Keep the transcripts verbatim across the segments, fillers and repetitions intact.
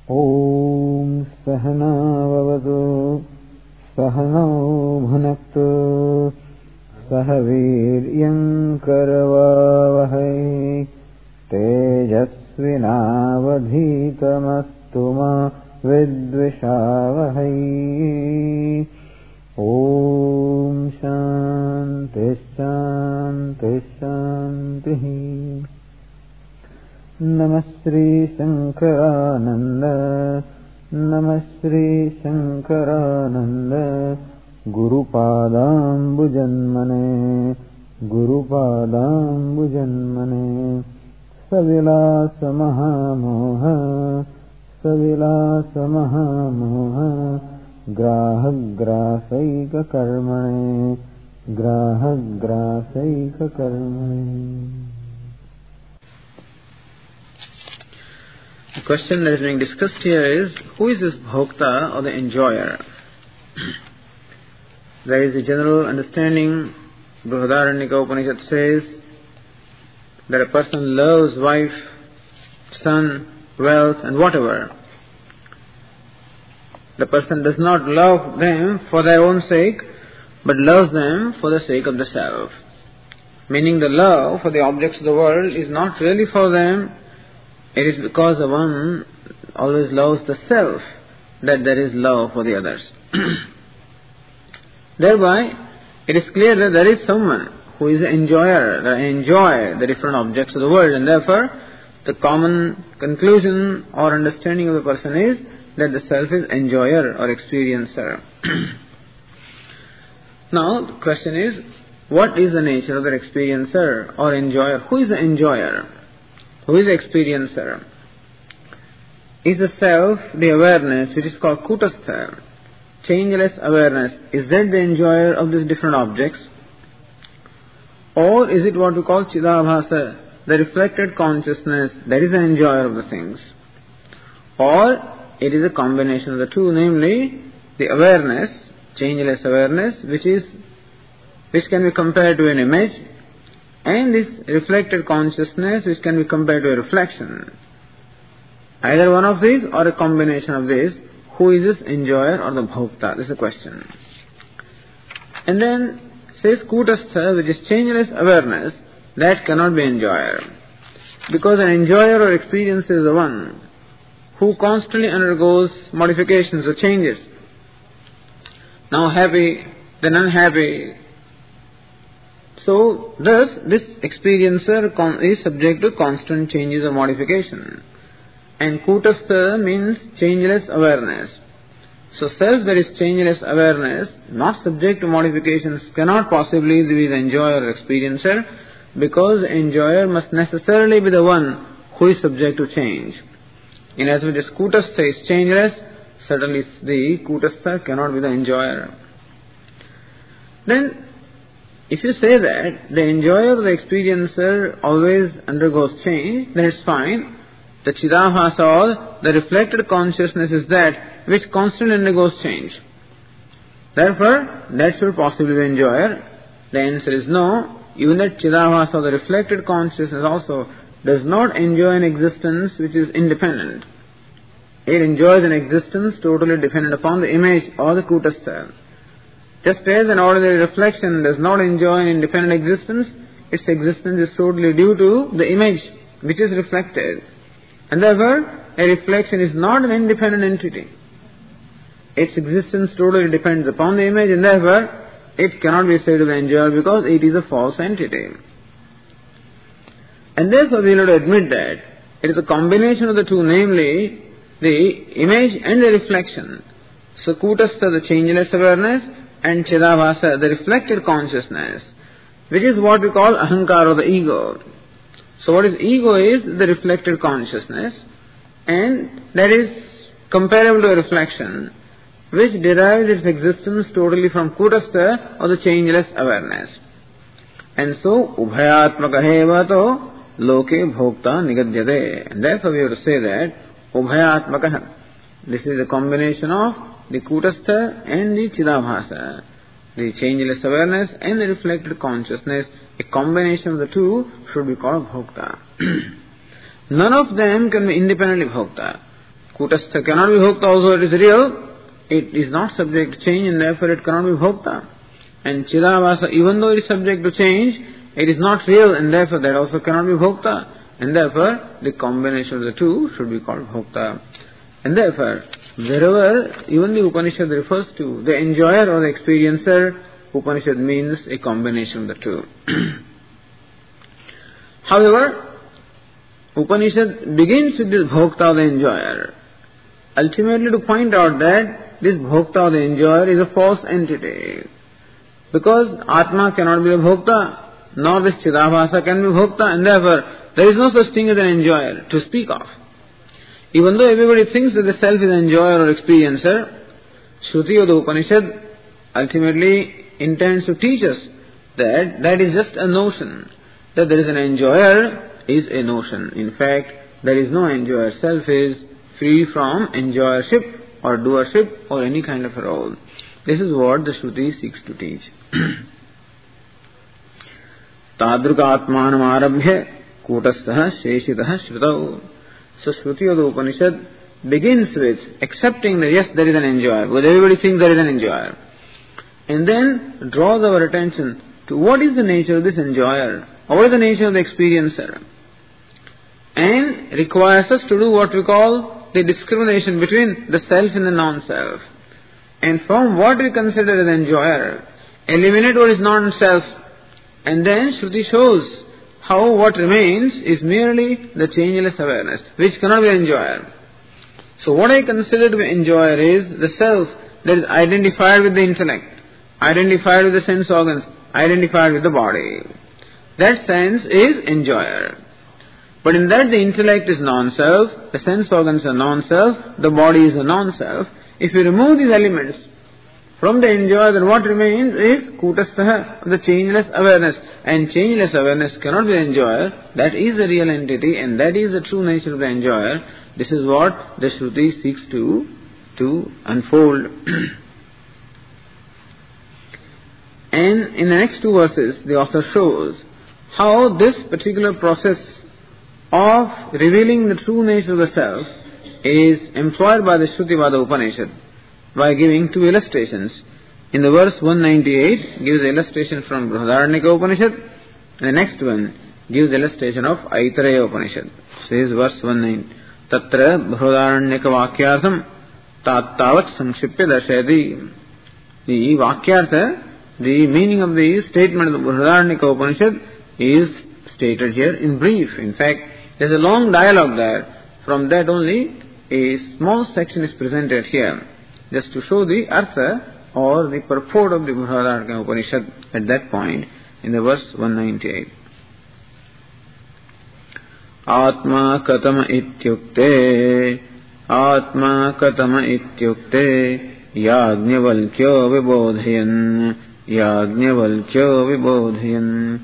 Om Sahana Vavadu Sahano Bhunaktu Sahaviryam Karavavahai Tejasvinavadhitamastu ma Vidvishavahai. Om Shanti Shanti Shanti. Namastri Shankarananda, Namastri Shankarananda, Guru Padam Bhujanmane, Guru Padam Bhujanmane, Savilasa Mahamoha, Savilasa Mahamoha, Graha Grasaika Karmane, Graha Grasaika Karmane. The question that is being discussed here is, who is this bhokta or the enjoyer? There is a general understanding, Brihadaranyaka Upanishad says, that a person loves wife, son, wealth and whatever. The person does not love them for their own sake, but loves them for the sake of the self. Meaning the love for the objects of the world is not really for them. It is because the one always loves the self that there is love for the others. Thereby, it is clear that there is someone who is an enjoyer, that enjoy the different objects of the world, and therefore the common conclusion or understanding of the person is that the self is enjoyer or experiencer. Now, the question is, what is the nature of the experiencer or enjoyer? Who is the enjoyer? Who is the experiencer? Is the self, the awareness, which is called kutastha, changeless awareness, is that the enjoyer of these different objects? Or is it what we call chidabhasa, the reflected consciousness, that is the enjoyer of the things? Or it is a combination of the two, namely the awareness, changeless awareness, which is which can be compared to an image, and this reflected consciousness which can be compared to a reflection. Either one of these or a combination of these. Who is this enjoyer or the bhokta? This is the question. And then says kutastha, which is changeless awareness, that cannot be enjoyer. Because an enjoyer or experience is the one who constantly undergoes modifications or changes. Now happy, then unhappy. So, thus, this experiencer is subject to constant changes or modification. And kutastha means changeless awareness. So, self that is changeless awareness, not subject to modifications, cannot possibly be the enjoyer or experiencer, because the enjoyer must necessarily be the one who is subject to change. Inasmuch as kutastha is changeless, certainly the kutastha cannot be the enjoyer. Then, if you say that the enjoyer or the experiencer always undergoes change, then it's fine. The chidabhasa or the reflected consciousness is that which constantly undergoes change. Therefore, that should possibly be enjoyer. The answer is no. Even that chidabhasa or the reflected consciousness also does not enjoy an existence which is independent. It enjoys an existence totally dependent upon the image or the kutastha. Just as an ordinary reflection does not enjoy an independent existence, its existence is totally due to the image which is reflected. And therefore, a reflection is not an independent entity. Its existence totally depends upon the image, and therefore, it cannot be said to be enjoyer because it is a false entity. And therefore, we will have to admit that it is a combination of the two, namely the image and the reflection. So, kutastha, the changeless awareness, and chidabhasa, the reflected consciousness, which is what we call ahankara or the ego. So what is ego is the reflected consciousness, and that is comparable to a reflection, which derives its existence totally from kutastha or the changeless awareness. And so, ubhayatmaka hevato loke bhokta nigadyate. And therefore we have to say that ubhayatmaka, this is a combination of the kutastha and the chidabhasa, the changeless awareness and the reflected consciousness. A combination of the two should be called bhokta. None of them can be independently bhokta. Kutastha cannot be bhokta, although it is real, it is not subject to change and therefore it cannot be bhokta. And Chidabhasa, even though it is subject to change, it is not real and therefore that also cannot be bhokta. And therefore the combination of the two should be called bhokta. And therefore, wherever even the Upanishad refers to the enjoyer or the experiencer, Upanishad means a combination of the two. However, Upanishad begins with this bhokta, the enjoyer, ultimately to point out that this bhokta, the enjoyer, is a false entity. Because Atma cannot be a bhokta, nor this Chidabhasa can be bhokta, and therefore there is no such thing as an enjoyer to speak of. Even though everybody thinks that the self is an enjoyer or experiencer, Shruti or the Upanishad ultimately intends to teach us that that is just a notion. That there is an enjoyer is a notion. In fact, there is no enjoyer. Self is free from enjoyership or doership or any kind of a role. This is what the Shruti seeks to teach. Tadruka atmanam arabhya kutastha sheshitah shrutau. So Shruti or the Upanishad begins with accepting that yes, there is an enjoyer, because everybody thinks there is an enjoyer. And then draws our attention to what is the nature of this enjoyer, or what is the nature of the experiencer. And requires us to do what we call the discrimination between the self and the non-self. And from what we consider as enjoyer, eliminate what is non-self. And then Shruti shows how what remains is merely the changeless awareness, which cannot be enjoyer. So what I consider to be enjoyer is the self that is identified with the intellect, identified with the sense organs, identified with the body. That sense is enjoyer. But in that the intellect is non-self, the sense organs are non-self, the body is a non-self. If you remove these elements from the enjoyer, then what remains is kutastha, the changeless awareness. And changeless awareness cannot be enjoyer. That is the real entity and that is the true nature of the enjoyer. This is what the Shruti seeks to, to unfold. And in the next two verses, the author shows how this particular process of revealing the true nature of the self is employed by the Shrutivada Upanishad by giving two illustrations. In the verse one ninety-eight gives the illustration from Brihadaranyaka Upanishad, and the next one gives the illustration of Aitareya Upanishad. So here is verse one ninety. Tatra Brihadaranyaka Vakyartham Tattavat Samkshipya Darshayati. The Vakyartha, the meaning of the statement of the Brihadaranyaka Upanishad is stated here in brief. In fact, there is a long dialogue there. From that only a small section is presented here, just to show the artha or the purport of the Brihadaranyaka Upanishad at that point in the verse one ninety-eight. Atma katama ityukte Atma katama ityukte Yajnavalkyo vibodhayan Yajnavalkyo vibodhayan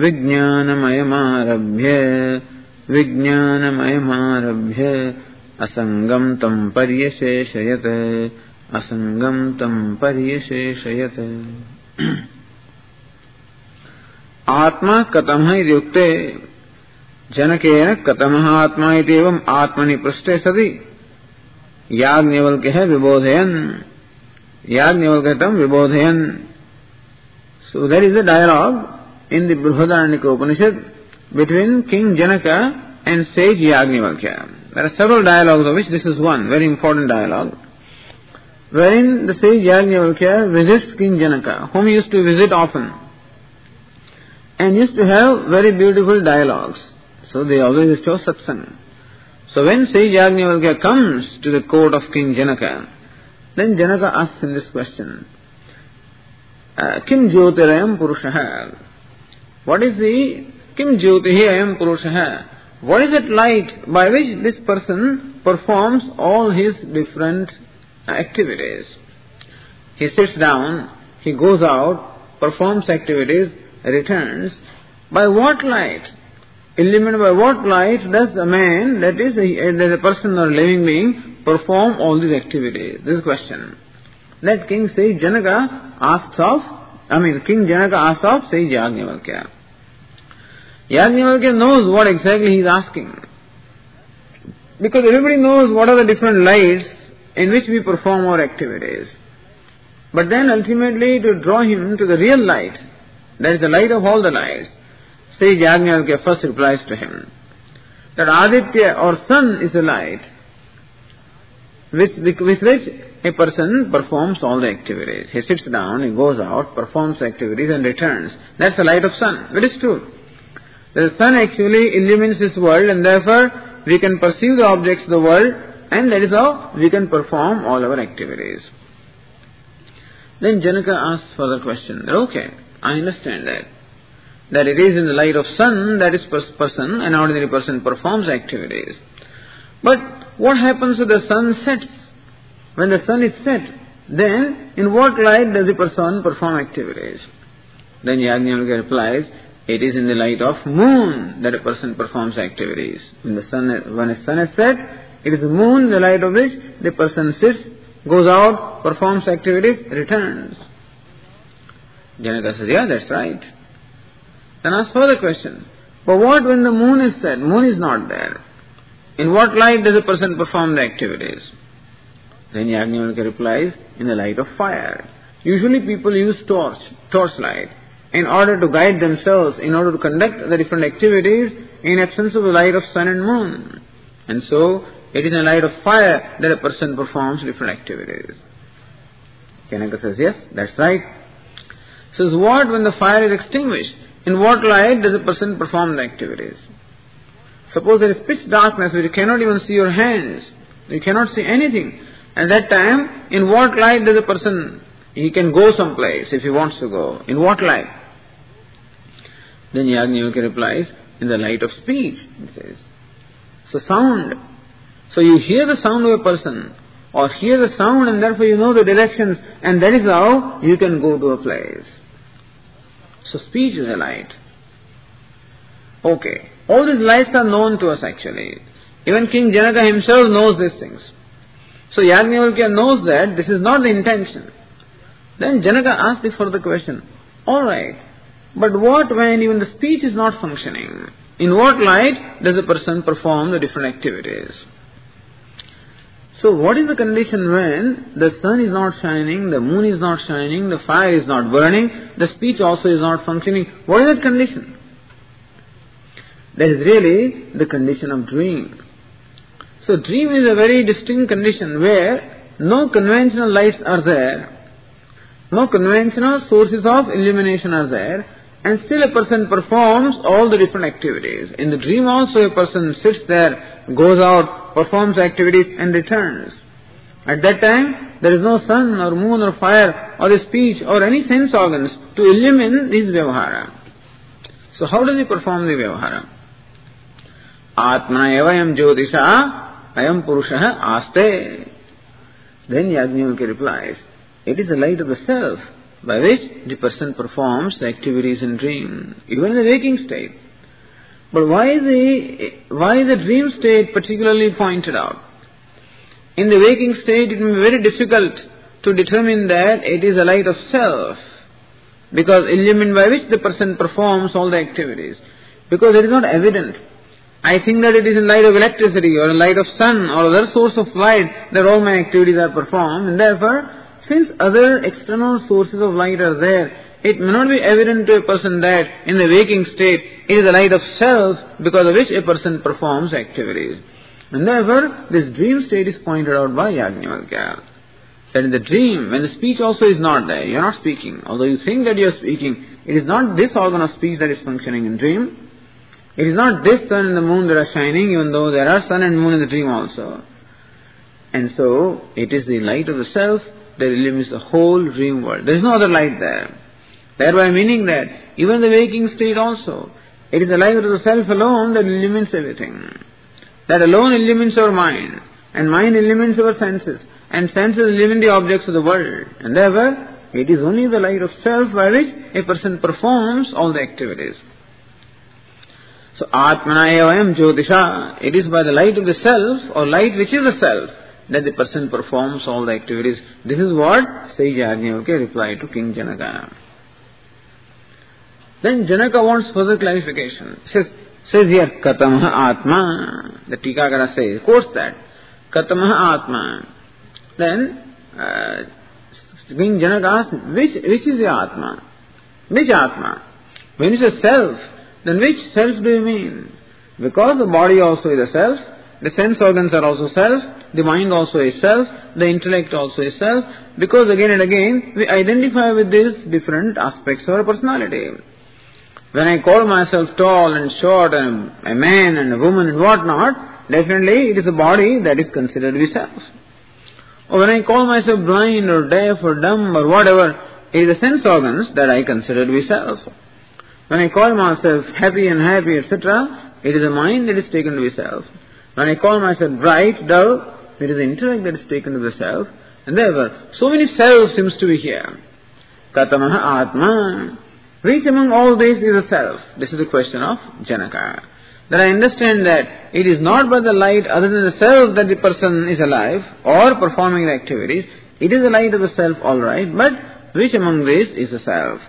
Vijnanamayam Vijnanamayam Asangam tam paryasheshayate Asangam tam paryasheshayate. Atma katamaha idyukte Janakena katamaha atma itevam atmani prashte sati Yajnavalkya vibodhayan Yajnavalkyatam vibodhayan. So there is a dialogue in the Brihadaranyaka Upanishad between King Janaka and sage Yajnavalkya. There are several dialogues of which this is one very important dialogue, wherein the sage Yajnavalkya visits King Janaka, whom he used to visit often, and used to have very beautiful dialogues. So they always used to have satsang. So when sage Yajnavalkya comes to the court of King Janaka, then Janaka asks him this question: Kim Jyotirayam Purushaha? What is the Kim Jyotihi Ayam Purushaha? What is that light by which this person performs all his different activities? He sits down, he goes out, performs activities, returns. By what light? Illuminated by what light does a man, that is a, that a person or a living being, perform all these activities? This is the question. That King Sage Janaka asks of, I mean King Janaka asks of Sage Yajnavalkya. Yajnavalkya knows what exactly he is asking. Because everybody knows what are the different lights in which we perform our activities. But then ultimately to draw him to the real light, that is the light of all the lights, Sage Yajnavalkya first replies to him that Aditya or sun is the light with, with which a person performs all the activities. He sits down, he goes out, performs activities and returns. That's the light of sun. That is true. The sun actually illumines this world and therefore we can perceive the objects of the world and that is how we can perform all our activities. Then Janaka asks further question. Okay, I understand that. That it is in the light of sun that this person, an ordinary person, performs activities. But what happens when the sun sets? When the sun is set, then in what light does the person perform activities? Then Yajnavalkya replies, it is in the light of moon that a person performs activities. When the sun, when a sun is set, it is the moon, the light of which the person sits, goes out, performs activities, returns. Janaka says, yeah, that's right. Then asks further question. But what when the moon is set? Moon is not there. In what light does a person perform the activities? Then Yajnavalkya replies, in the light of fire. Usually people use torch, torch light, in order to guide themselves, in order to conduct the different activities in absence of the light of sun and moon. And so, it is in the light of fire that a person performs different activities. Janaka says, yes, that's right. Says, what when the fire is extinguished? In what light does a person perform the activities? Suppose there is pitch darkness where you cannot even see your hands. You cannot see anything. At that time, in what light does a person, he can go someplace if he wants to go. In what light? Then Yajnavalkya replies, in the light of speech, he says. So sound. So you hear the sound of a person, or hear the sound and therefore you know the directions, and that is how you can go to a place. So speech is a light. Okay. All these lights are known to us actually. Even King Janaka himself knows these things. So Yajnavalkya knows that this is not the intention. Then Janaka asked the further question. Alright, but what when even the speech is not functioning? In what light does a person perform the different activities? So what is the condition when the sun is not shining, the moon is not shining, the fire is not burning, the speech also is not functioning? What is that condition? That is really the condition of dream. So dream is a very distinct condition where no conventional lights are there, no conventional sources of illumination are there, and still a person performs all the different activities. In the dream also a person sits there, goes out, performs activities and returns. At that time, there is no sun or moon or fire or the speech or any sense organs to illumine his vyavahara. So how does he perform the vyavahara? Atmana evayam jyotisha ayam purushaha aste. Then Yajnavalkya replies, it is the light of the self by which the person performs the activities in dream, even in the waking state. But why is the, why is the dream state particularly pointed out? In the waking state it may be very difficult to determine that it is a light of self, because illumined by which the person performs all the activities. Because it is not evident. I think that it is in light of electricity or in light of sun or other source of light that all my activities are performed, and therefore, since other external sources of light are there, it may not be evident to a person that in the waking state it is the light of self because of which a person performs activities. And therefore, this dream state is pointed out by Yajnavalkya. That in the dream, when the speech also is not there, you are not speaking. Although you think that you are speaking, it is not this organ of speech that is functioning in dream. It is not this sun and the moon that are shining, even though there are sun and moon in the dream also. And so, it is the light of the self that illumines the whole dream world. There is no other light there. Thereby meaning that even in the waking state also, it is the light of the self alone that illumines everything. That alone illumines our mind, and mind illumines our senses, and senses illumine the objects of the world. And therefore, it is only the light of self by which a person performs all the activities. So, Atmana evayam jyotisha, it is by the light of the self, or light which is the self, that the person performs all the activities. This is what Sage Yajnavalkya replied to King Janaka. Then Janaka wants further clarification. He says, Says here, Katamaha Atma. The Tikakara says, quotes that. Katamaha Atma. Then, uh, King Janaka asks, which, which is the Atma? Which Atma? When you say self, then which self do you mean? Because the body also is a self, the sense organs are also self, the mind also is self, the intellect also is self, because again and again we identify with these different aspects of our personality. When I call myself tall and short and a man and a woman and whatnot, definitely it is the body that is considered to be self. Or when I call myself blind or deaf or dumb or whatever, it is the sense organs that I consider to be self. When I call myself happy and happy, et cetera, it is the mind that is taken to be self. When I call myself bright, dull, it is the intellect that is taken to be self. And therefore, so many selves seems to be here. Katamaha Atma. Which among all these is a self? This is the question of Janaka. That I understand that it is not by the light other than the self that the person is alive or performing the activities. It is the light of the self, all right, but which among these is a self?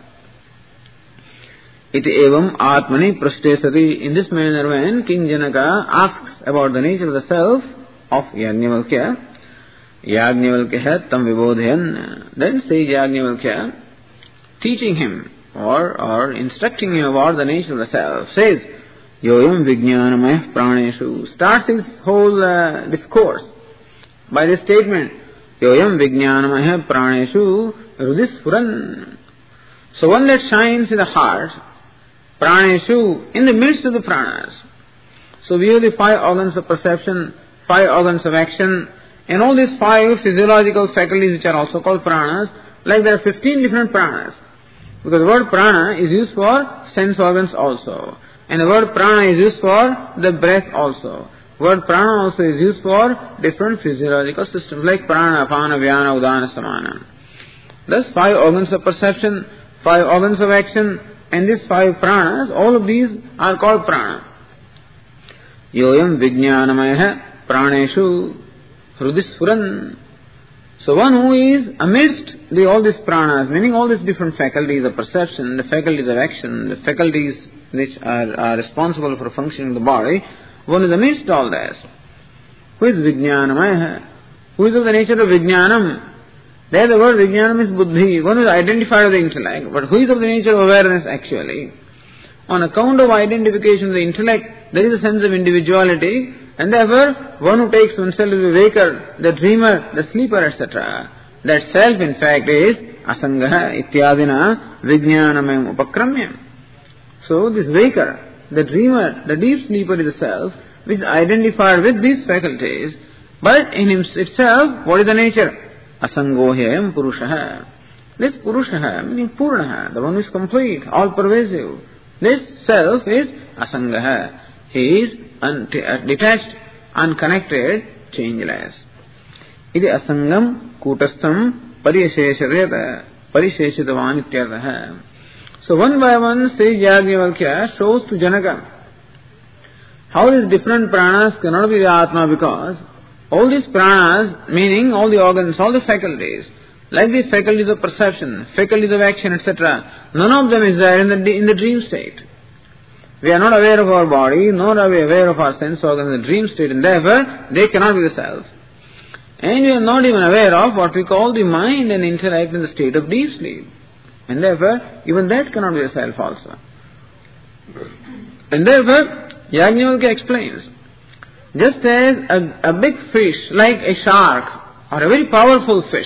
Iti evam atmani prashtesati. In this manner, when King Janaka asks about the nature of the self of Yajnavalkya, Yajnavalkya tam vibodhayan, then says Yajnavalkya, teaching him or, or instructing him about the nature of the self, says, Yoyam vijnanamaya praneshu, starts his whole uh, discourse by this statement, Yoyam vijnanamaya praneshu rudisfuran. So one that shines in the heart, praneshu, in the midst of the pranas. So we have the five organs of perception, five organs of action, and all these five physiological faculties which are also called pranas, like there are fifteen different pranas. Because the word prana is used for sense organs also. And the word prana is used for the breath also. Word prana also is used for different physiological systems like prana, apana, vyana, udana, samana. Thus five organs of perception, five organs of action, and these five pranas, all of these are called prana. Yoyam vijnanamaya praneshu hrudisfuran. So one who is amidst the, all these pranas, meaning all these different faculties of perception, the faculties of action, the faculties which are, are responsible for functioning of the body, one is amidst all this. Who is vijnanamaya? Who is of the nature of vijnanam? There the word vijnanam is buddhi. One is identified with the intellect. But who is of the nature of awareness actually? On account of identification of the intellect, there is a sense of individuality, and therefore one who takes oneself as the waker, the dreamer, the sleeper, et cetera. That self in fact is asangaha ityadina vijnanamayam upakramyam. So this waker, the dreamer, the deep sleeper is the self, which is identified with these faculties, but in itself, what is the nature? Asangohyam purushaha. This purushaha, meaning purnaha, the one who is complete, all-pervasive. This self is asangaha. He is un- detached, unconnected, changeless. Iti asangam kutastham parisheshareta parisheshitavan ityarthaha. So one by one, says Yajnavalkya shows to Janaka how these different pranas cannot be the Atma, because all these pranas, meaning all the organs, all the faculties, like the faculties of perception, faculties of action, et cetera, none of them is there in the, in the dream state. We are not aware of our body, nor are we aware of our sense organs in the dream state, and therefore they cannot be the self. And we are not even aware of what we call the mind and intellect in the state of deep sleep. And therefore, even that cannot be the self also. And therefore, Yajnavalkya explains, just as a, a big fish, like a shark, or a very powerful fish,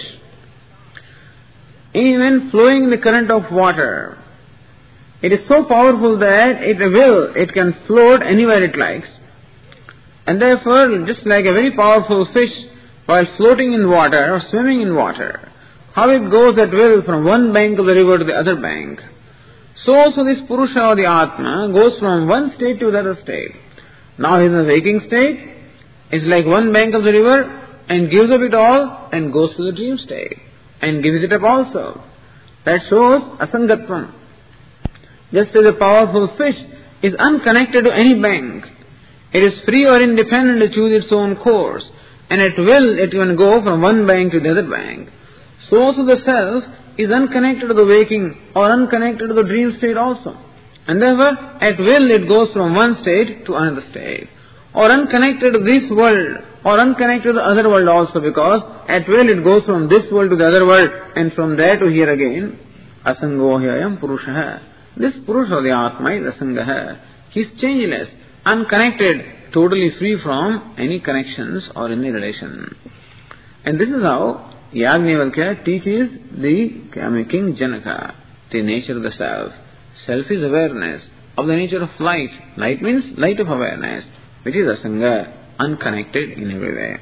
even flowing in the current of water, it is so powerful that it will, it can float anywhere it likes. And therefore, just like a very powerful fish, while floating in water or swimming in water, how it goes at will from one bank of the river to the other bank, so also this Purusha or the Atma goes from one state to the other state. Now he is in a waking state, it's like one bank of the river, and gives up it all and goes to the dream state, and gives it up also. That shows asangatvam. Just as a powerful fish is unconnected to any bank, it is free or independent to choose its own course, and at will it can go from one bank to the other bank. So also the self is unconnected to the waking or unconnected to the dream state also. And therefore, at will it goes from one state to another state. Or unconnected to this world, or unconnected to the other world also, because at will it goes from this world to the other world, and from there to here again. Asango hyayam purusha. This Purusha, the Atma, is Asanga. He is changeless, unconnected, totally free from any connections or any relation. And this is how Yajnavalkya teaches the I mean, King Janaka the nature of the self. Self is awareness of the nature of light. Light means light of awareness, which is Asanga, unconnected in every way.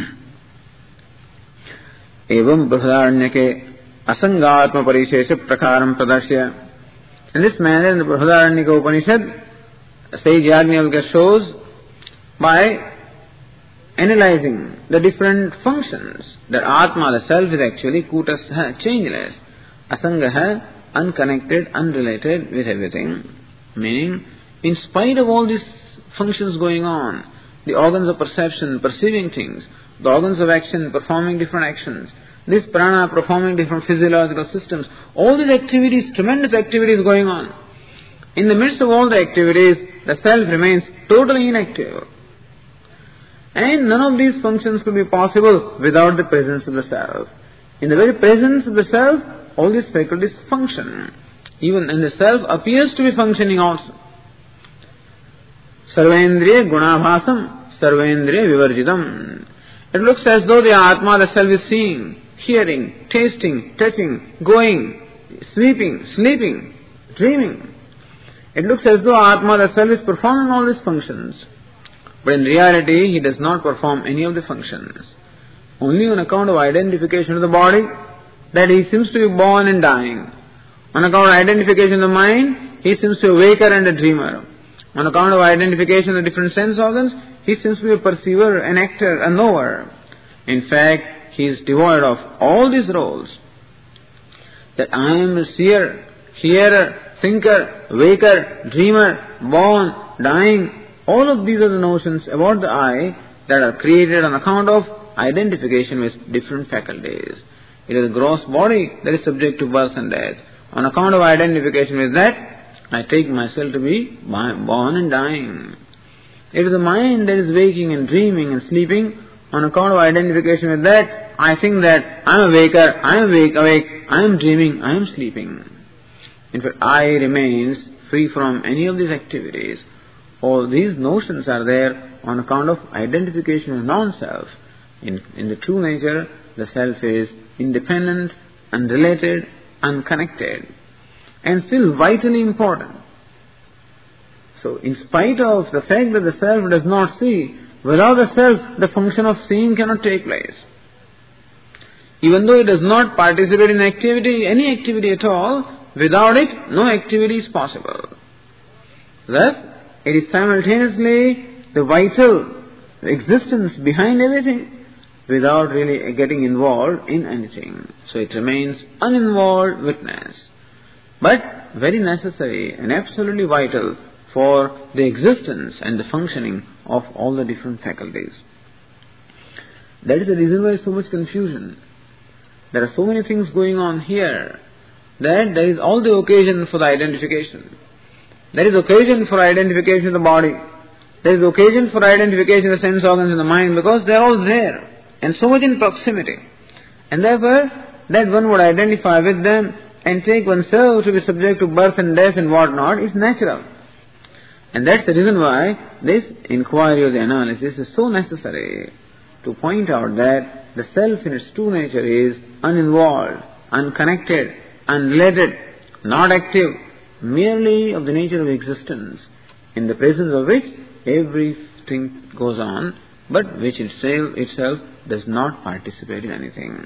Evam Brihadaranyake Asangatma Parishesha Prakaram Pradashya. In this manner, in the Brihadaranyaka Upanishad, sage Yajnavalkya shows by analyzing the different functions that Atma, the self, is actually Kutasha, changeless, Asangaha, unconnected, unrelated with everything. Meaning, in spite of all these functions going on, the organs of perception, perceiving things, the organs of action, performing different actions, this prana performing different physiological systems, all these activities, tremendous activities going on. In the midst of all the activities, the self remains totally inactive. And none of these functions could be possible without the presence of the self. In the very presence of the self, all these faculties function. Even and the self appears to be functioning also. Sarvendriya gunabhasam, sarvendriya vivarjitam. It looks as though the Atma, the self, is seeing, hearing, tasting, touching, going, sweeping, sleeping, dreaming. It looks as though Atma, the self, is performing all these functions. But in reality, he does not perform any of the functions. Only on account of identification of the body, that he seems to be born and dying. On account of identification of the mind, he seems to be a waker and a dreamer. On account of identification of the different sense organs, he seems to be a perceiver, an actor, a knower. In fact, he is devoid of all these roles. That I am a seer, hearer, thinker, waker, dreamer, born, dying. All of these are the notions about the I that are created on account of identification with different faculties. It is a gross body that is subject to birth and death. On account of identification with that, I take myself to be born and dying. It is the mind that is waking and dreaming and sleeping. On account of identification with that, I think that I am a waker, I am awake, awake, I am dreaming, I am sleeping. In fact, I remains free from any of these activities. All these notions are there on account of identification with non-self. In, in the true nature, the self is independent, unrelated, unconnected, and still vitally important. So, in spite of the fact that the self does not see, without the self, the function of seeing cannot take place. Even though it does not participate in activity, any activity at all, without it, no activity is possible. Thus, it is simultaneously the vital existence behind everything, without really getting involved in anything. So it remains uninvolved witness, but very necessary and absolutely vital for the existence and the functioning of all the different faculties. That is the reason why so much confusion. There are so many things going on here that there is all the occasion for the identification. There is occasion for identification of the body. There is occasion for identification of the sense organs in the mind, because they are all there and so much in proximity. And therefore, that one would identify with them and take oneself to be subject to birth and death and what not is natural. And that's the reason why this inquiry or the analysis is so necessary, to point out that the self in its true nature is uninvolved, unconnected, unrelated, not active, merely of the nature of existence, in the presence of which everything goes on, but which itself, itself does not participate in anything.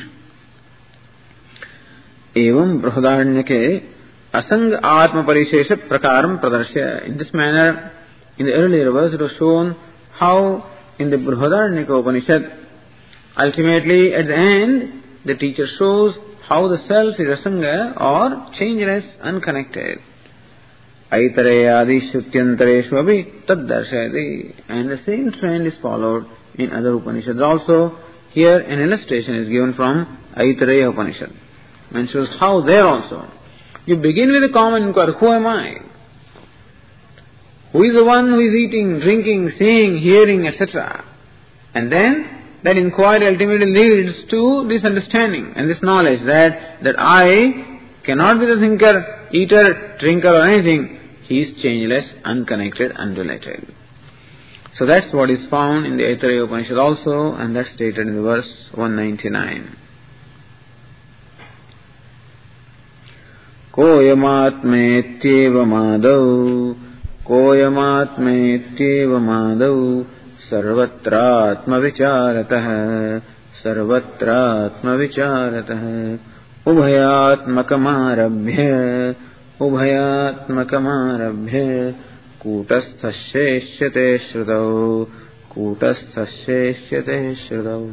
Evam Brihadaranyake Asanga Atma Parishesha Prakaram Pradarshya. In this manner, in the earlier verse it was shown how in the Brihadaranyaka Upanishad, ultimately at the end, the teacher shows how the self is asanga or changeless, unconnected. Aitareyadi Shutyantare Shvabi Tad Darshayati. And the same trend is followed in other Upanishads also. Here an illustration is given from Aitareya Upanishad, and shows how there also you begin with a common inquiry, who am I? Who is the one who is eating, drinking, seeing, hearing, et cetera? And then that inquiry ultimately leads to this understanding and this knowledge that, that I cannot be the thinker, eater, drinker or anything. He is changeless, unconnected, unrelated. So that's what is found in the Aitareya Upanishad also, and that's stated in the verse one ninety-nine. Koyamatmetyeva madau, koyamatmetyeva madau, sarvatratma vicharatah, sarvatratma vicharatah, ubhayatmakamarabhya, ubhayatmakamarabhya, kūtasthashyeshyate śrutau, kūtasthashyeshyate śrutau.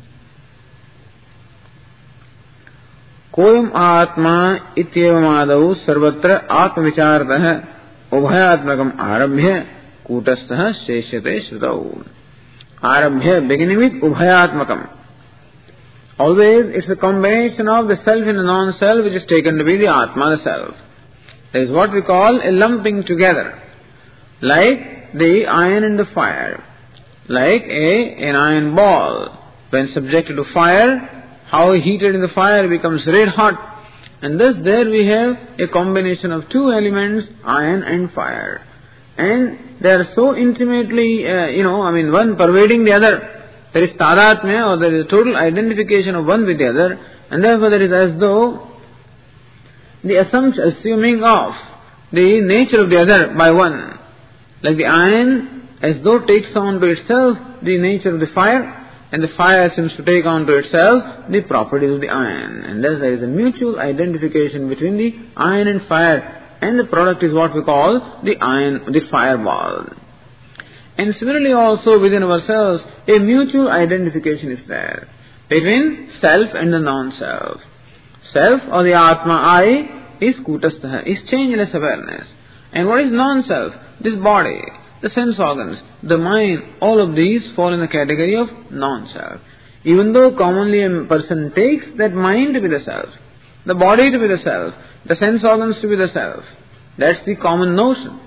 Koyam atma ityeva madau sarvatra atma vicharatah ubhayatmakam arabhya kūtastha sheshyate śrutau. Arabhya beginning with ubhayatmakam. Always it's a combination of the self and the non-self which is taken to be the atma, the self. That is what we call a lumping together. Like the iron and the fire. Like a, an iron ball. When subjected to fire, how heated in the fire becomes red hot. And thus there we have a combination of two elements, iron and fire. And they are so intimately, uh, you know, I mean one pervading the other. There is tadatmya, or there is total identification of one with the other. And therefore there is as though the assumption, assuming of the nature of the other by one. Like the iron as though takes on to itself the nature of the fire, and the fire seems to take on to itself the properties of the iron. And thus there is a mutual identification between the iron and fire, and the product is what we call the iron, the fireball. And similarly also within ourselves, a mutual identification is there between self and the non-self. Self or the Atma, I, is kūtastha, is changeless awareness. And what is non-self? This body, the sense organs, the mind, all of these fall in the category of non-self. Even though commonly a person takes that mind to be the self, the body to be the self, the sense organs to be the self. That's the common notion.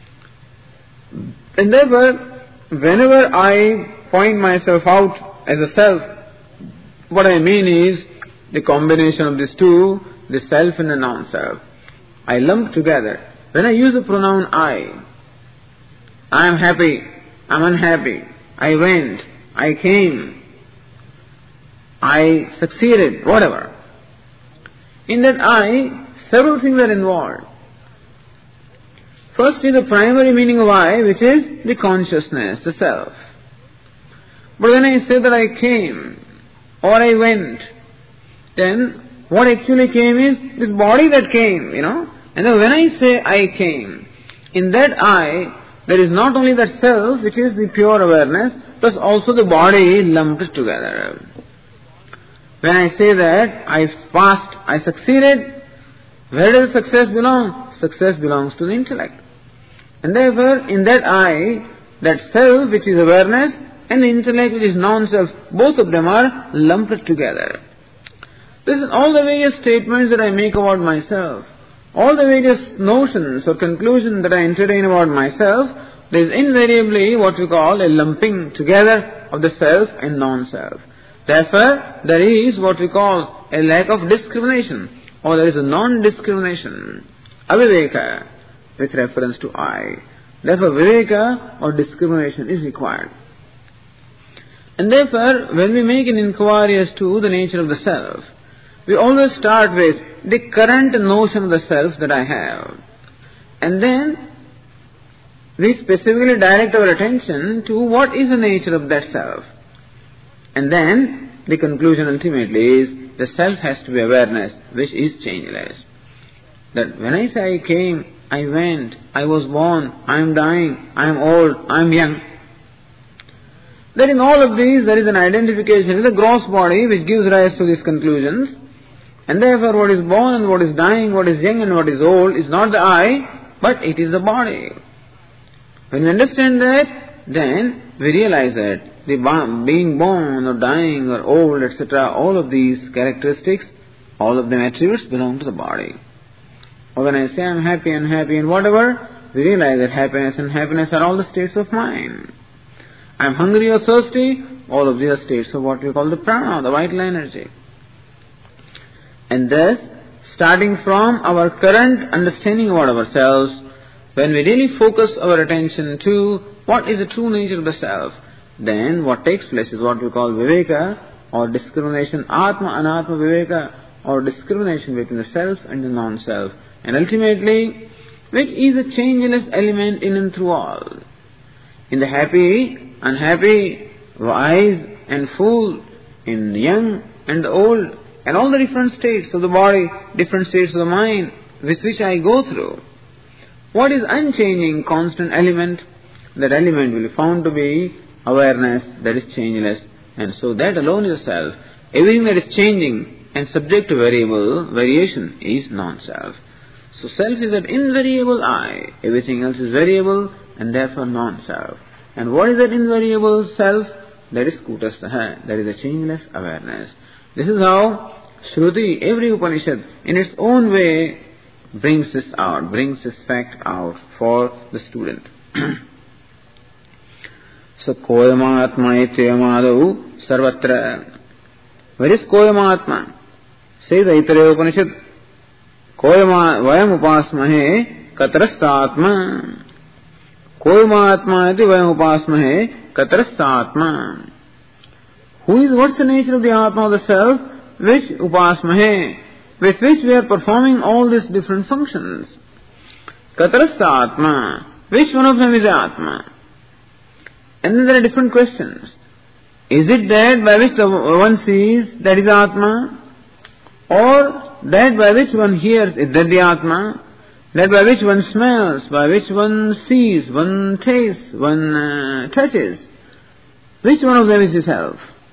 And therefore, whenever I point myself out as a self, what I mean is the combination of these two, the self and the non-self. I lump together. When I use the pronoun I, I am happy, I am unhappy, I went, I came, I succeeded, whatever. In that I, several things are involved. First is the primary meaning of I, which is the consciousness, the self. But when I say that I came, or I went, then what actually came is this body that came, you know. And then when I say I came, in that I, there is not only that self, which is the pure awareness, plus also the body lumped together. When I say that I passed, I succeeded, where does success belong? Success belongs to the intellect. And therefore, in that I, that self, which is awareness, and the intellect, which is non-self, both of them are lumped together. This is all the various statements that I make about myself. All the various notions or conclusions that I entertain about myself, there is invariably what we call a lumping together of the self and non-self. Therefore, there is what we call a lack of discrimination, or there is a non-discrimination, aviveka, with reference to I. Therefore, viveka or discrimination is required. And therefore, when we make an inquiry as to the nature of the self, we always start with the current notion of the self that I have. And then we specifically direct our attention to what is the nature of that self. And then the conclusion ultimately is the self has to be awareness, which is changeless. That when I say I came, I went, I was born, I am dying, I am old, I am young. That in all of these there is an identification with the gross body which gives rise to these conclusions. And therefore what is born and what is dying, what is young and what is old is not the I, but it is the body. When we understand that, then we realize that the being born or dying or old, et cetera, all of these characteristics, all of them attributes belong to the body. Or when I say I am happy, unhappy and whatever, we realize that happiness and happiness are all the states of mind. I am hungry or thirsty, all of these are states of what we call the prana, the vital energy. And thus, starting from our current understanding about ourselves, when we really focus our attention to what is the true nature of the self, then what takes place is what we call viveka, or discrimination, atma, anatma viveka, or discrimination between the self and the non-self. And ultimately, which is a changeless element in and through all. In the happy, unhappy, wise and fool, in young and the old, and all the different states of the body, different states of the mind, with which I go through. What is unchanging, constant element? That element will be found to be awareness that is changeless. And so that alone is self. Everything that is changing and subject to variable, variation is non-self. So self is that invariable I. Everything else is variable and therefore non-self. And what is that invariable self? That is kutastaha. That is a changeless awareness. This is how Shruti, every Upanishad, in its own way, brings this out, brings this fact out for the student. So, koyamatma ityamadu sarvatra. Where is koyamatma? Say the Aitareya Upanishad, koyama vayam upasmahe katrastatma. Koyamatma iti vayam upasmahe katrastatma. Who is, what's the nature of the Atma, of the self, which upasmahe, with which we are performing all these different functions? Katrasta Atma. Which one of them is Atma? And then there are different questions. Is it that by which the one sees, that is Atma? Or that by which one hears, is that the Atma? That by which one smells, by which one sees, one tastes, one uh, touches? Which one of them is the self?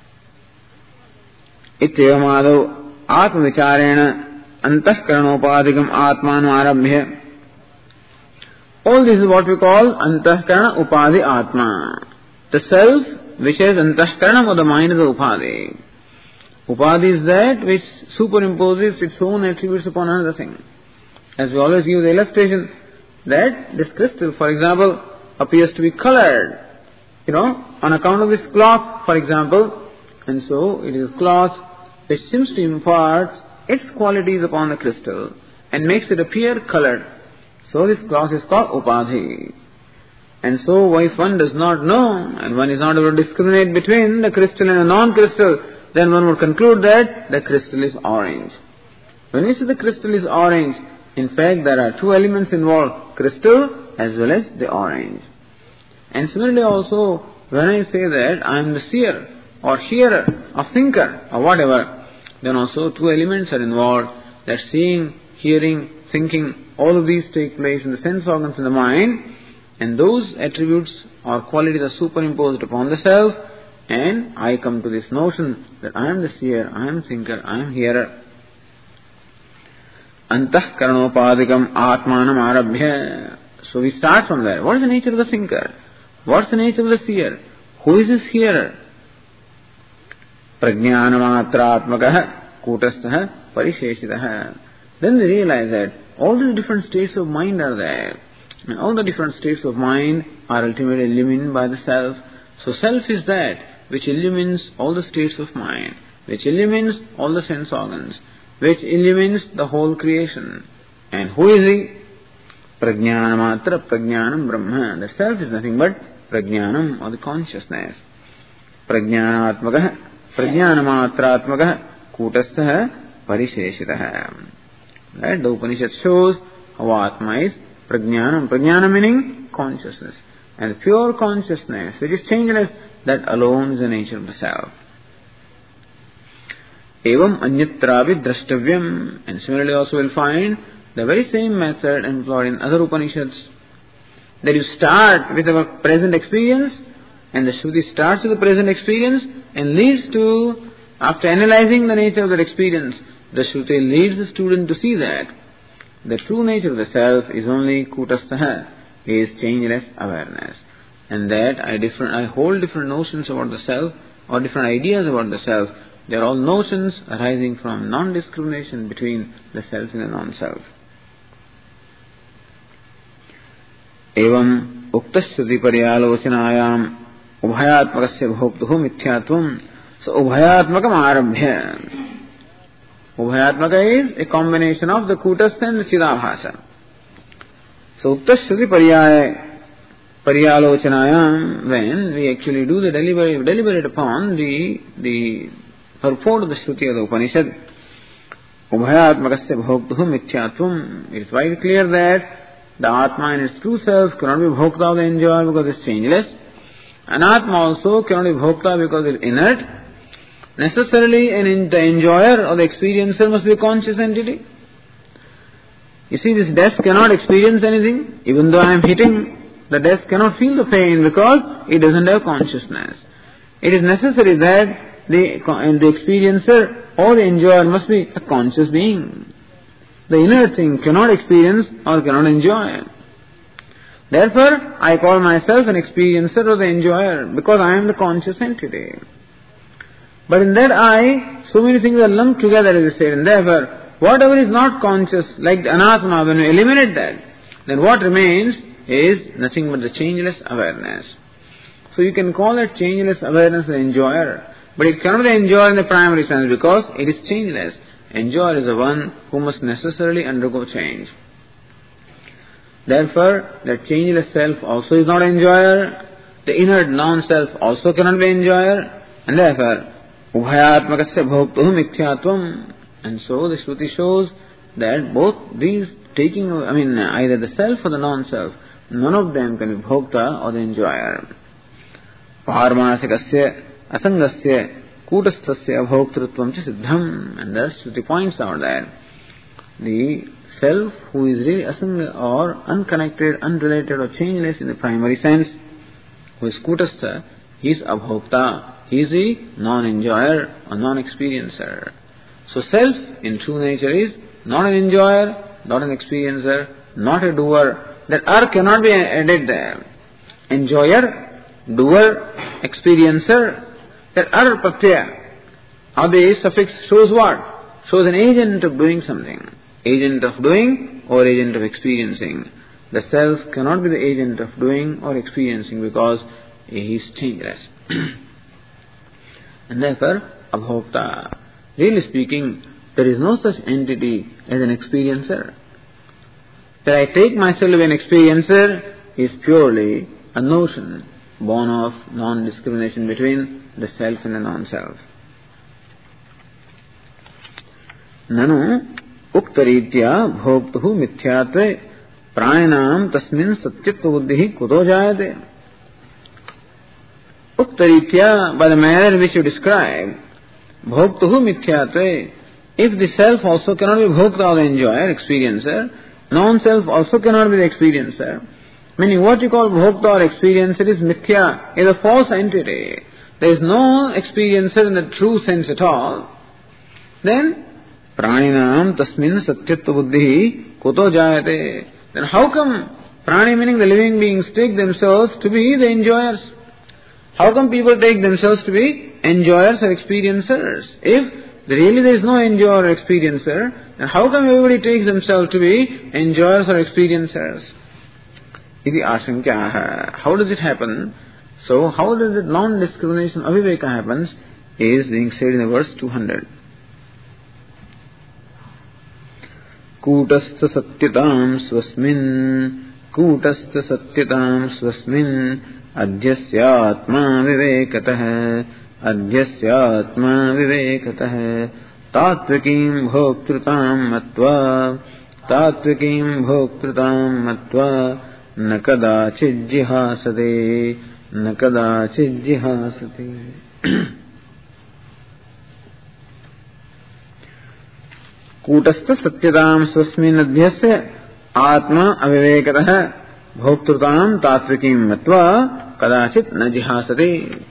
Ityavamado atma vicharena antahkaranopadikam atmanu arabhya. All this is what we call antahkarana upadi atma. The self which has antahkarana, or the mind, is the upadi. Upadi is that which superimposes its own attributes upon another thing. As we always give the illustration that this crystal, for example, appears to be colored, you know, on account of this cloth, for example, and so it is cloth which seems to impart its qualities upon the crystal and makes it appear colored. So this cloth is called upadhi. And so if one does not know and one is not able to discriminate between the crystal and the non-crystal, then one would conclude that the crystal is orange. When we say the crystal is orange, in fact there are two elements involved, crystal as well as the orange. And similarly also, when I say that I am the seer or hearer or thinker or whatever, then also two elements are involved, that seeing, hearing, thinking, all of these take place in the sense organs in the mind, and those attributes or qualities are superimposed upon the self, and I come to this notion that I am the seer, I am thinker, I am hearer. Antah karanopadikam atmanam arabhya. So we start from there. What is the nature of the thinker? What's the nature of the seer? Who is this hearer? Prajnanamatraatmakaha kutastaha parisheshitaha. Then they realize that all the different states of mind are there. And all the different states of mind are ultimately illumined by the self. So self is that which illumines all the states of mind, which illumines all the sense organs, which illumines the whole creation. And who is he? Prajnanamatra prajnanam brahma. The self is nothing but prajnanam, or the consciousness. Prajnanatmakaha prajnanamatratmakaha kutastaha parisheshitaha. Right? The Upanishad shows how Atma is prajnanam. Prajnanam meaning consciousness. And pure consciousness, which is changeless, that alone is the nature of the self. Evam anyatravi drashtavyam. And similarly also we'll find the very same method employed in other Upanishads. That you start with our present experience, and the Shruti starts with the present experience and leads to, after analyzing the nature of that experience, the Shruti leads the student to see that the true nature of the self is only kutastaha, is changeless awareness. And that I different I hold different notions about the self, or different ideas about the self. They are all notions arising from non-discrimination between the self and the non-self. Evam uktashruti paryalochanaayam ubhayatmakasya bhoktuhu mithyatvam. So ubhayatmakam arabhya. Ubhayatmaka is a combination of the kutastha and the chidabhasa. So uktashruti paryaya paryalochanayam, when we actually do the deliberate, deliberate upon the the purport of the Shruti of the Upanishad, ubhayatmakasya bhoktuhu mithyatvam, it is quite clear that the Atma in its true self cannot be bhokta of the enjoyer because it is changeless. Anatma also cannot be bhokta because it is inert. Necessarily, an, the enjoyer or the experiencer must be a conscious entity. You see, this desk cannot experience anything. Even though I am hitting, the desk cannot feel the pain because it doesn't have consciousness. It is necessary that the, the experiencer or the enjoyer must be a conscious being. The inert thing cannot experience or cannot enjoy. Therefore, I call myself an experiencer or the enjoyer because I am the conscious entity. But in that I, so many things are lumped together as I said, and therefore, whatever is not conscious, like the anatma, when we eliminate that, then what remains is nothing but the changeless awareness. So you can call it changeless awareness the enjoyer, but it cannot be the enjoyer in the primary sense because it is changeless. Enjoyer is the one who must necessarily undergo change. Therefore, the changeless self also is not enjoyer, the inert non-self also cannot be enjoyer, and therefore, ubhayatmakasya bhoktuhu mithyatvam. And so the Shruti shows that both these taking, I mean, either the self or the non-self, none of them can be bhokta or the enjoyer. Paramasikasya asangasya kutasthasya bhoktritvam cha siddham. And thus Shruti points out that the self who is really asanga or unconnected, unrelated or changeless in the primary sense, who is kutastha, he is abhokta, he is the non-enjoyer or non-experiencer. So self in true nature is not an enjoyer, not an experiencer, not a doer. That ar cannot be added there. Enjoyer, doer, experiencer, that ar pratyaya or the suffix shows what? Shows an agent of doing something. Agent of doing or agent of experiencing. The self cannot be the agent of doing or experiencing because he is changeless. And therefore, abhokta. Really speaking, there is no such entity as an experiencer. That I take myself to be an experiencer is purely a notion born of non-discrimination between the self and the non-self. Nanu uktaritya bhoktuhu mithyatve pranam tasmin satyatva buddhihi kuto jayate. Uktaritya, by the manner in which you describe, bhoktuhu mithyatve, if the self also cannot be bhokta or the enjoyer, experiencer, non-self also cannot be the experiencer, meaning what you call bhokta or experiencer is mithya, is a false entity. There is no experiencer in the true sense at all. Then, praninam tasmin satyatva buddhihi kuto jayate. Then how come prani, meaning the living beings, take themselves to be the enjoyers? How come people take themselves to be enjoyers or experiencers? If really there is no enjoyer or experiencer, then how come everybody takes themselves to be enjoyers or experiencers? Iti ashankyaha. How does it happen? So how does that non-discrimination aviveka happens is being said in the verse two hundred. Kutastha satyatam swasmin, kutastha satyatam swasmin, adyasyatma vivekatah, adyasyatma vivekatah, tatvikim bhoktritam matva, tatvikim bhoktritam matva, nakada chijjihasate, nakada chijjihasate. कूटस्थ सत्यताम स्वस्मिन् अध्यस्य आत्मा अविवेकतः भोक्तृताम तात्विकीं मत्वा कदाचित न जिहासते.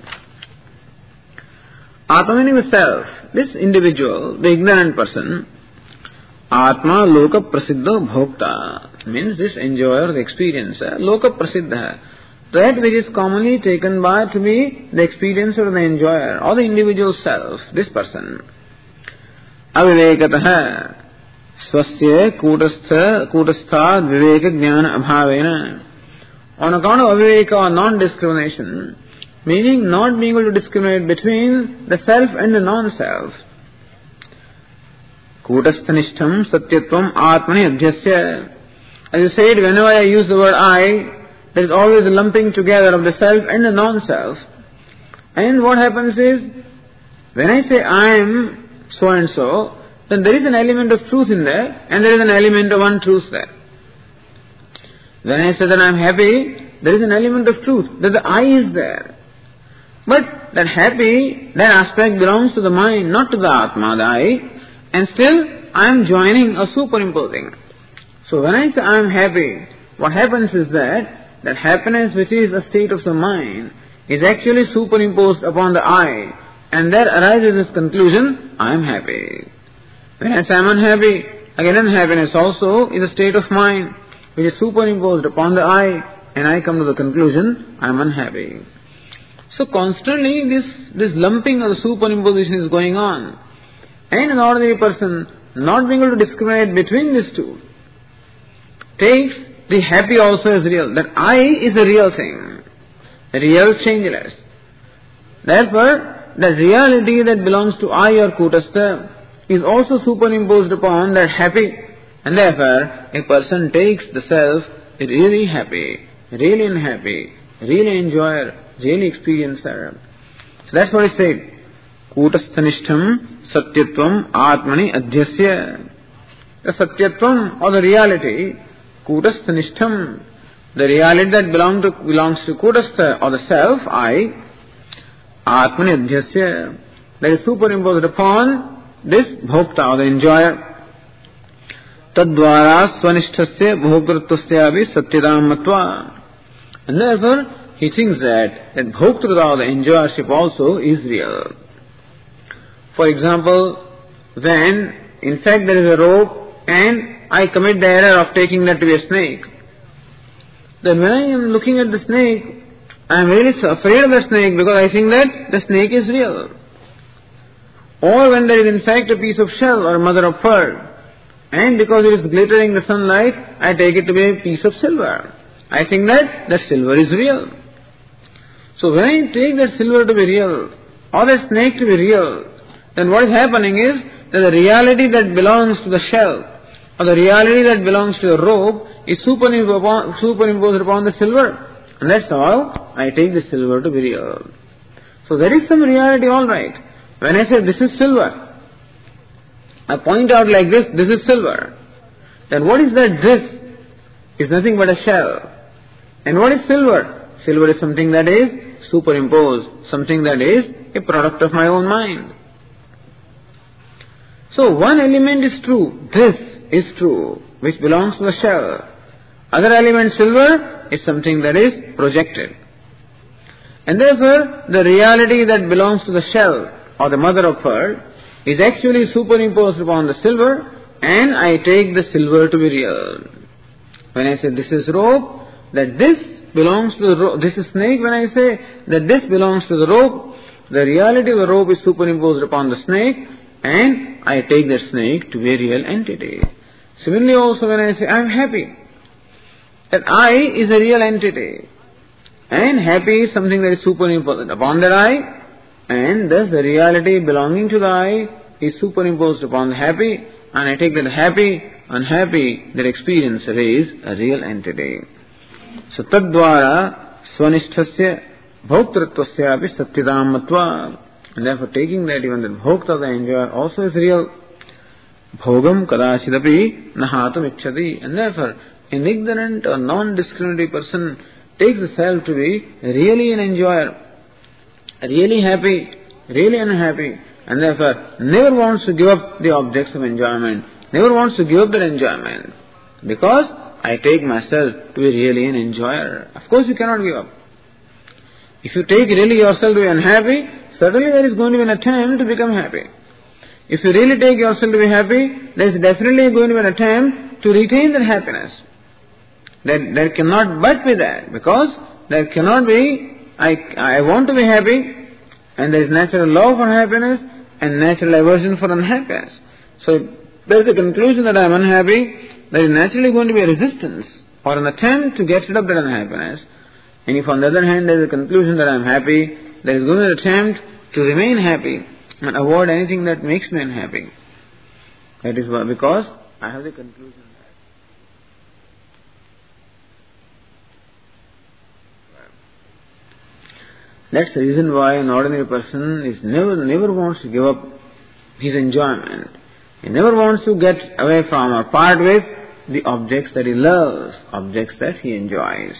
Atma meaning the self, this individual, the ignorant person, Atma loka prasiddha bhokta, means this enjoyer, the experiencer, loka prasiddha, that which is commonly taken by to be the experiencer or the enjoyer or the individual self, this person. Avivekatah swasya kutastha kutastha viveka jnana abhavena. on account of aviveka or non-discrimination, meaning not being able to discriminate between the self and the non-self. Kutasthanishtham satyatvam atmani adhyasya. As you said, whenever I use the word I, there is always a lumping together of the self and the non-self. And what happens is, when I say I am so and so, then there is an element of truth in there, and there is an element of untruth there. When I say that I am happy, there is an element of truth, that the I is there. But that happy, that aspect belongs to the mind, not to the Atma, the I, and still I am joining or superimposing. So when I say I am happy, what happens is that that happiness, which is a state of the mind, is actually superimposed upon the I, and there arises this conclusion, I am happy. When I say I am unhappy, again unhappiness also is a state of mind which is superimposed upon the I, and I come to the conclusion, I am unhappy. So constantly this, this lumping or the superimposition is going on. And an ordinary person, not being able to discriminate between these two, takes the happy also as real. That I is a real thing, real, changeless. Therefore, the reality that belongs to I or Kutastha is also superimposed upon that happy, and therefore a person takes the self really happy, really unhappy, really enjoyer, really experiencer. So that's what he said. Kutasthanishtham satyatvam atmani adhyasya. The satyatvam or the reality, Kutasthanishtham, the reality that belong to, belongs to Kutastha or the self, I, atmani adhyasya, that is superimposed upon this bhokta or the enjoyer. Tadvara swanisthasya bhoktatvasya satyadam matva. And therefore, he thinks that that bhoktrata or the enjoyership also is real. For example, when in fact there is a rope and I commit the error of taking that to be a snake, then when I am looking at the snake, I am really afraid of the snake because I think that the snake is real. Or when there is in fact a piece of shell or mother of pearl, and because it is glittering in the sunlight, I take it to be a piece of silver. I think that that silver is real. So when I take that silver to be real, or that snake to be real, then what is happening is that the reality that belongs to the shell, or the reality that belongs to the rope, is superimposed upon, superimposed upon the silver. And that's how I take the silver to be real. So there is some reality, all right. When I say this is silver, I point out like this, this is silver. Then what is that this? Is nothing but a shell. And what is silver? Silver is something that is superimposed, something that is a product of my own mind. So one element is true, this is true, which belongs to the shell. Other element, silver, is something that is projected. And therefore, the reality that belongs to the shell or the mother of pearl is actually superimposed upon the silver, and I take the silver to be real. When I say this is rope, that this belongs to the rope, this is snake, when I say that this belongs to the rope, the reality of the rope is superimposed upon the snake, and I take the snake to be a real entity. Similarly also when I say I am happy, that I is a real entity, and happy is something that is superimposed upon that I, and thus the reality belonging to the I is superimposed upon the happy, and I take that happy, unhappy, that experiencer is a real entity. So tadvara swanisthasya bhoktratvasya api satyadam matva. And therefore taking that even the bhokta, the enjoyer, also is real. Bhogam kadashidapi nahatam ichchati. And therefore an ignorant or non-discriminatory person takes the self to be really an enjoyer, really happy, really unhappy, and therefore never wants to give up the objects of enjoyment, never wants to give up that enjoyment, because I take myself to be really an enjoyer. Of course you cannot give up. If you take really yourself to be unhappy, certainly there is going to be an attempt to become happy. If you really take yourself to be happy, there is definitely going to be an attempt to retain that happiness. There, there cannot but be that, because there cannot be I, I want to be happy, and there is natural love for happiness and natural aversion for unhappiness. So there is a conclusion that I am unhappy, there is naturally going to be a resistance or an attempt to get rid of that unhappiness. And if on the other hand there is a conclusion that I am happy, there is going to be an attempt to remain happy and avoid anything that makes me unhappy. That is why, because I have the conclusion that. That's the reason why an ordinary person is never, never wants to give up his enjoyment. He never wants to get away from or part with the objects that he loves, objects that he enjoys.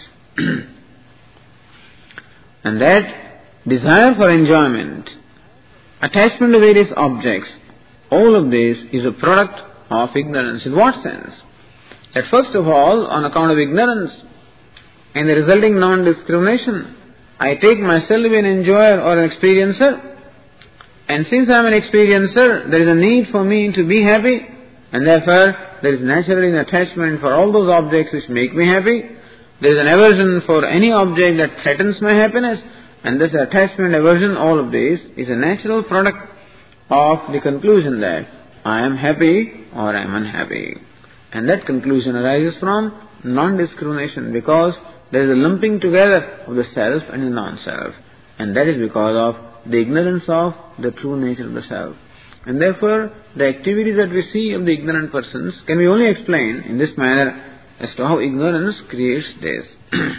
And that desire for enjoyment, attachment to various objects, all of this is a product of ignorance. In what sense? That first of all, on account of ignorance and the resulting non-discrimination, I take myself to be an enjoyer or an experiencer, and since I am an experiencer, there is a need for me to be happy, and therefore there is naturally an attachment for all those objects which make me happy. There is an aversion for any object that threatens my happiness, and this attachment, aversion, all of this is a natural product of the conclusion that I am happy or I am unhappy. And that conclusion arises from non-discrimination, because there is a lumping together of the self and the non-self. And that is because of the ignorance of the true nature of the self. And therefore, the activities that we see of the ignorant persons can be only explained in this manner as to how ignorance creates this.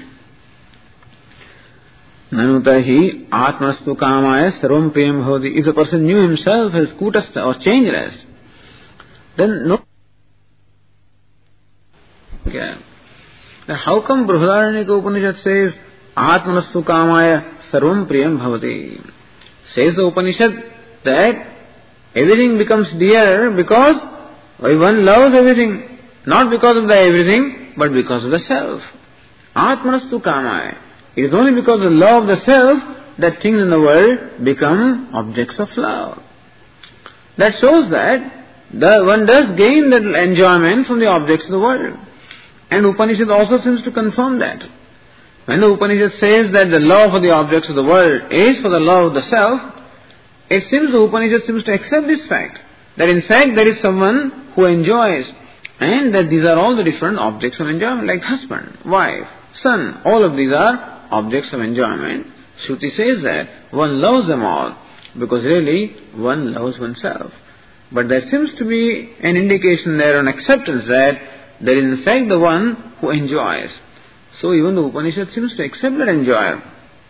Nanu tarhi atmanastu kamaya sarvam priyam bhavati. If a person knew himself as kutastha or changeless, then no. Okay. Then how come Brihadaranyaka Upanishad says atmanastu kamaya sarvam priyam bhavati? Says the Upanishad that everything becomes dear because one loves everything, not because of the everything, but because of the self. Atmanastu kamaya. It is only because of the love of the self that things in the world become objects of love. That shows that the one does gain that enjoyment from the objects of the world. And Upanishad also seems to confirm that. When the Upanishad says that the love for the objects of the world is for the love of the self, it seems the Upanishad seems to accept this fact, that in fact there is someone who enjoys, and that these are all the different objects of enjoyment, like husband, wife, son, all of these are objects of enjoyment. Shruti says that one loves them all, because really one loves oneself. But there seems to be an indication there, an acceptance that there is in fact the one who enjoys. So even the Upanishad seems to accept that enjoyer.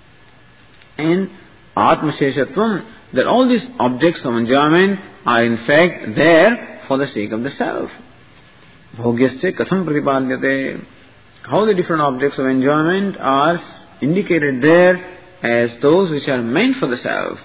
And Atma-sheshatvam, that all these objects of enjoyment are in fact there for the sake of the self. Bhogyasya katham pratipadyate. How the different objects of enjoyment are indicated there as those which are meant for the self.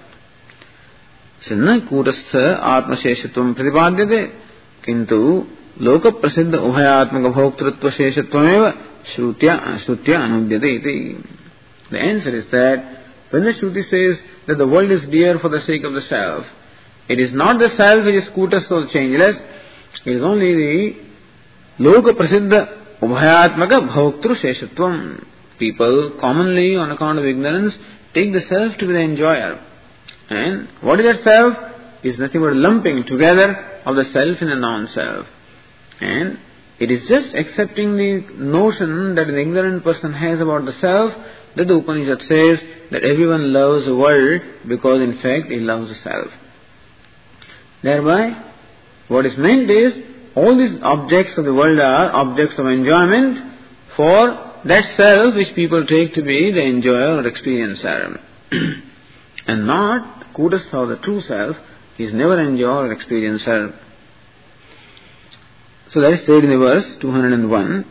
Sinna kutastha atma-sheshatvam pratipadyate. Kintu loka prasiddha ubhayatmaka bhoktrutva sheshatvam Shrutya, Shrutya anudyate iti. The answer is that when the Shruti says that the world is dear for the sake of the self, it is not the self which is kutastha or changeless, it is only the loka prasiddha ubhayatmaka bhoktru sheshatvam. People commonly, on account of ignorance, take the self to be the enjoyer. And what is that self? It is nothing but lumping together of the self and the non-self. And it is just accepting the notion that an ignorant person has about the self that the Upanishad says that everyone loves the world because in fact he loves the self. Thereby, what is meant is all these objects of the world are objects of enjoyment for that self which people take to be the enjoyer or experiencer. And not kutastha or the true self is never enjoyer or experiencer. So that is said in the verse two hundred one.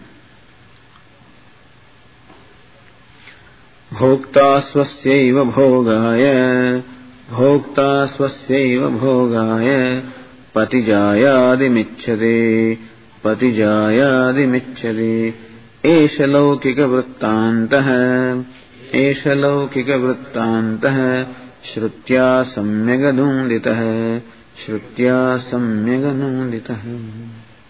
Bhokta swasyaiva bhogaya Bhokta swasyaiva bhogaya Patijayadi micchade Patijayadi micchade Esha laukika vrittantaha Esha laukika vrittantaha Shrutya samyagadunditaha Shrutya samyaganunditaha.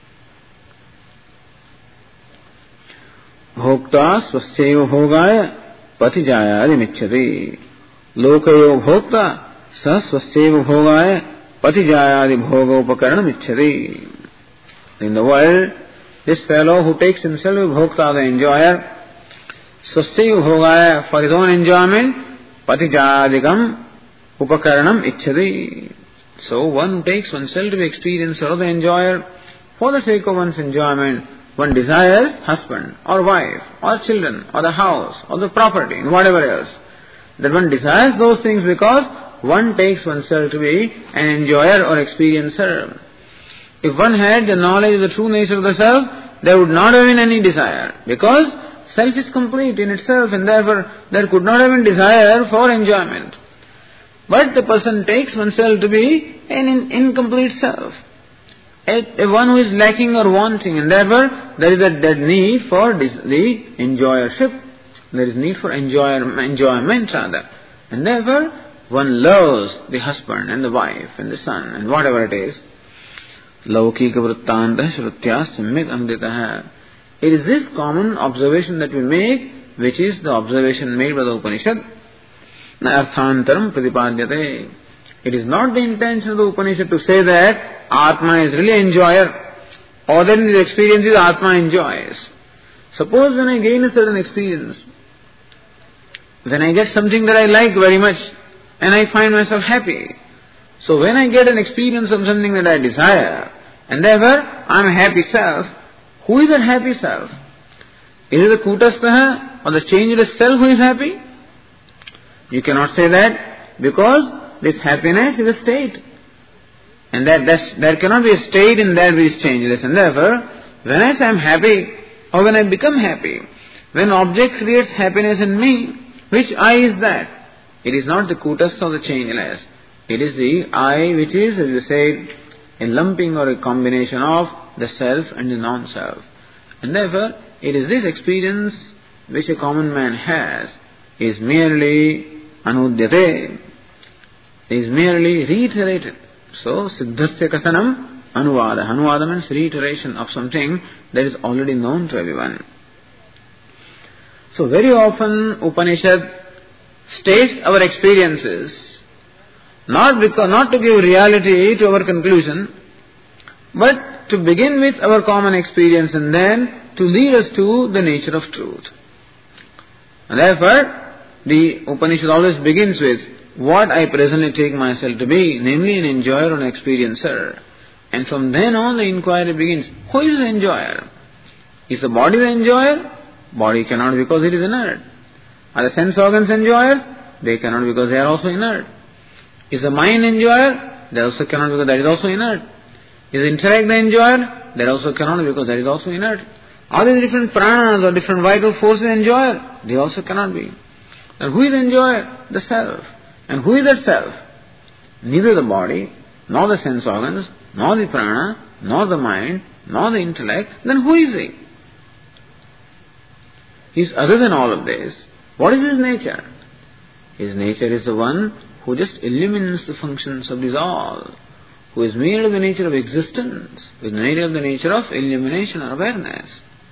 Bhokta swasyaiva bhogaya patijayadi micchati. Lokayo bhokta sa swasyaiva bhogaya patijayadi bhoga upakarana micchati. In the world, this fellow who takes himself a bhokta, the enjoyer, swasya bhogaya, for his own enjoyment, patijadikam upakaranam ichchati. So one who takes oneself to be experiencer or the enjoyer, for the sake of one's enjoyment, one desires husband or wife or children or the house or the property and whatever else. That one desires those things because one takes oneself to be an enjoyer or experiencer. If one had the knowledge of the true nature of the self, there would not have been any desire, because self is complete in itself and therefore there could not have been desire for enjoyment. But the person takes oneself to be an in, incomplete self, a, a one who is lacking or wanting, and therefore there is a that need for dis, the enjoyership. There is need for enjoyer, enjoyment rather. And therefore one loves the husband and the wife and the son and whatever it is. Laukika vrittanta shrutya samyak anuditaha. It is this common observation that we make, which is the observation made by the Upanishad. Na arthantaram pratipadyate. It is not the intention of the Upanishad to say that Atma is really enjoyer, or that in his experiences Atma enjoys. Suppose when I gain a certain experience, when I get something that I like very much, and I find myself happy. So when I get an experience of something that I desire, and therefore I am a happy self, who is that happy self? Is it the Kutastaha or the changeless self who is happy? You cannot say that, because this happiness is a state. And that that's, there cannot be a state in that which is changeless. And therefore, when I say I am happy, or when I become happy, when object creates happiness in me, which I is that? It is not the Kutastha or the changeless. It is the I which is, as you say, a lumping or a combination of the self and the non-self. And therefore, it is this experience which a common man has, is merely anudyate, is merely reiterated. So, siddhasya kasanam anuvada. Anuvada means reiteration of something that is already known to everyone. So, very often Upanishad states our experiences, not because, not to give reality to our conclusion, but to begin with our common experience and then to lead us to the nature of truth. And therefore, the Upanishad always begins with what I presently take myself to be, namely an enjoyer or an experiencer. And from then on the inquiry begins, who is the enjoyer? Is the body the enjoyer? Body cannot, because it is inert. Are the sense organs enjoyers? They cannot, because they are also inert. Is the mind enjoyer? They also cannot, because that is also inert. Is intellect the enjoyer? That also cannot, because that is also inert. Are there different pranas or different vital forces enjoyer? They also cannot be. And who is the enjoyer? The self. And who is that self? Neither the body, nor the sense organs, nor the prana, nor the mind, nor the intellect. Then who is he? He is other than all of this. What is his nature? His nature is the one who just illumines the functions of this all, who is merely the nature of existence, who is merely of the nature of illumination or awareness.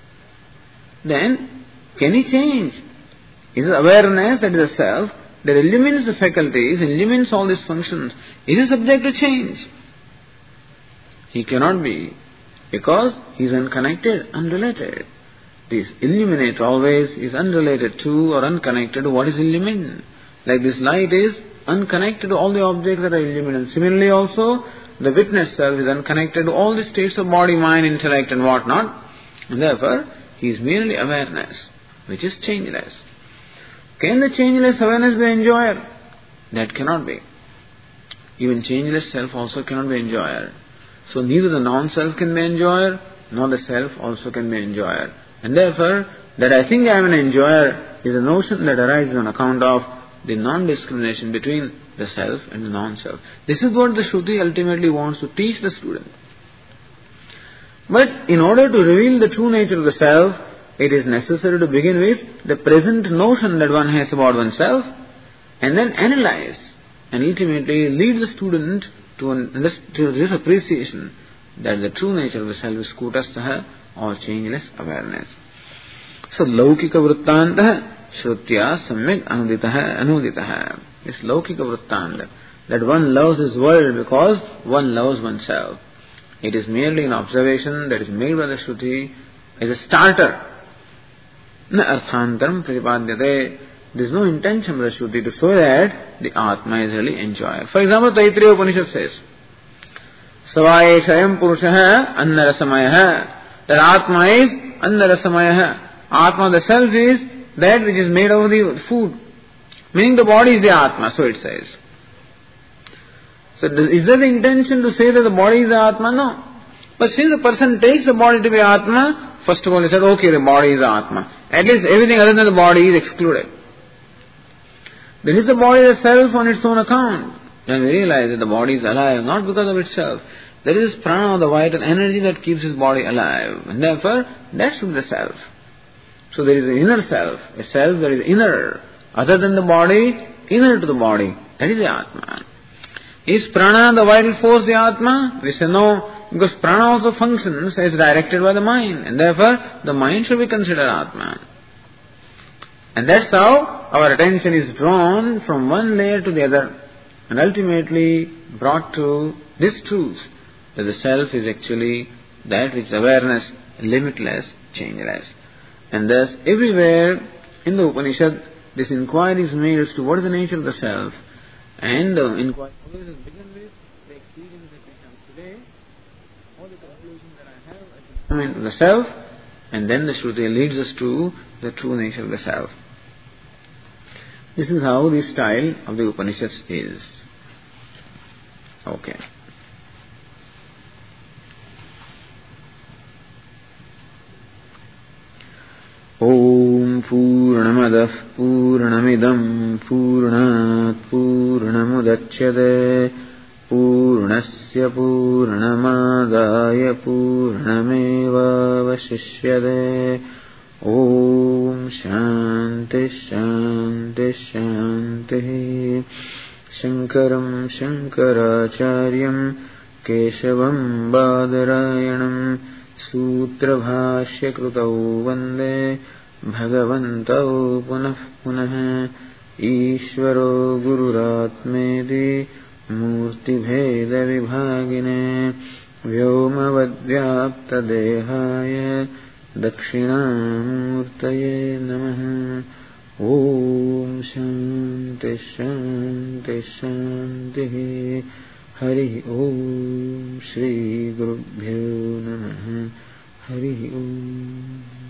Then, can he change? Is it awareness that is the self that illumines the faculties, illumines all these functions? Is he subject to change? He cannot be, because he is unconnected, unrelated. This illuminate always is unrelated to or unconnected to what is illumined. Like this light is unconnected to all the objects that are illuminated. Similarly also, the witness self is unconnected to all the states of body, mind, intellect and what not. And therefore, he is merely awareness, which is changeless. Can the changeless awareness be enjoyer? That cannot be. Even changeless self also cannot be enjoyer. So neither the non-self can be enjoyer, nor the self also can be enjoyer. And therefore, that I think I am an enjoyer is a notion that arises on account of the non-discrimination between the self and the non-self. This is what the Shruti ultimately wants to teach the student. But in order to reveal the true nature of the self, it is necessary to begin with the present notion that one has about oneself, and then analyze and ultimately lead the student to, an, to this appreciation that the true nature of the self is Kutastaha or changeless awareness. So, Laukika Vrittanta Shrutya Samyak Anuditaha Anuditaha. This Laukika Vrittanta, that one loves this world because one loves oneself. It is merely an observation that is made by the Shruti as a starter. Na arthantaram pratipadyate. There is no intention of the Shruti to show that the Atma is really enjoyer. For example, Taittiriya Upanishad says, Savaye Shayam Purushaha Annarasamayaha. That Atma is Annarasamayaha. Atma, the self, is that which is made of the food. Meaning the body is the Atma, so it says. So is there the intention to say that the body is the Atma? No. But since the person takes the body to be Atma, first of all he said, okay, the body is the Atma. At least everything other than the body is excluded. Then is the body the self on its own account? Then we realize that the body is alive, not because of itself. There is prana, the vital energy that keeps his body alive. And therefore, that should be the self. So there is an inner self, a self that is inner, other than the body, inner to the body. That is the Atma. Is prana the vital force the Atma? We say no, because prana also functions as directed by the mind. And therefore, the mind should be considered Atma. And that's how our attention is drawn from one layer to the other and ultimately brought to this truth that the self is actually that which is awareness, limitless, changeless. And thus everywhere in the Upanishad this inquiry is made as to what is the nature of the self. And the inquiry always begins with the experience that we have today or the conclusion that I have at the moment of the self, and then the Shruti leads us to the true nature of the self. This is how the style of the Upanishads is. Okay. Om Purnamadah Purnamidam Purnat Purnamudachyate Purnasya Purnamadaya Purnameva Vashishyate. Om Shanti Shanti Shanti. Shankaram Shankaracharyam Keshavam Badarayanam Sutra Bhashya Krutau Vande Bhagavantau Punah Punah. Ishvaro Gururatmedi Murti Bheda Vibhagine Vyoma Vadvyapta Dehaya Dakshinamurtaye Namaha. Om Shanti Shanti Shanti. Hari Om Shri Gurubhyo Namaha. Hari Om.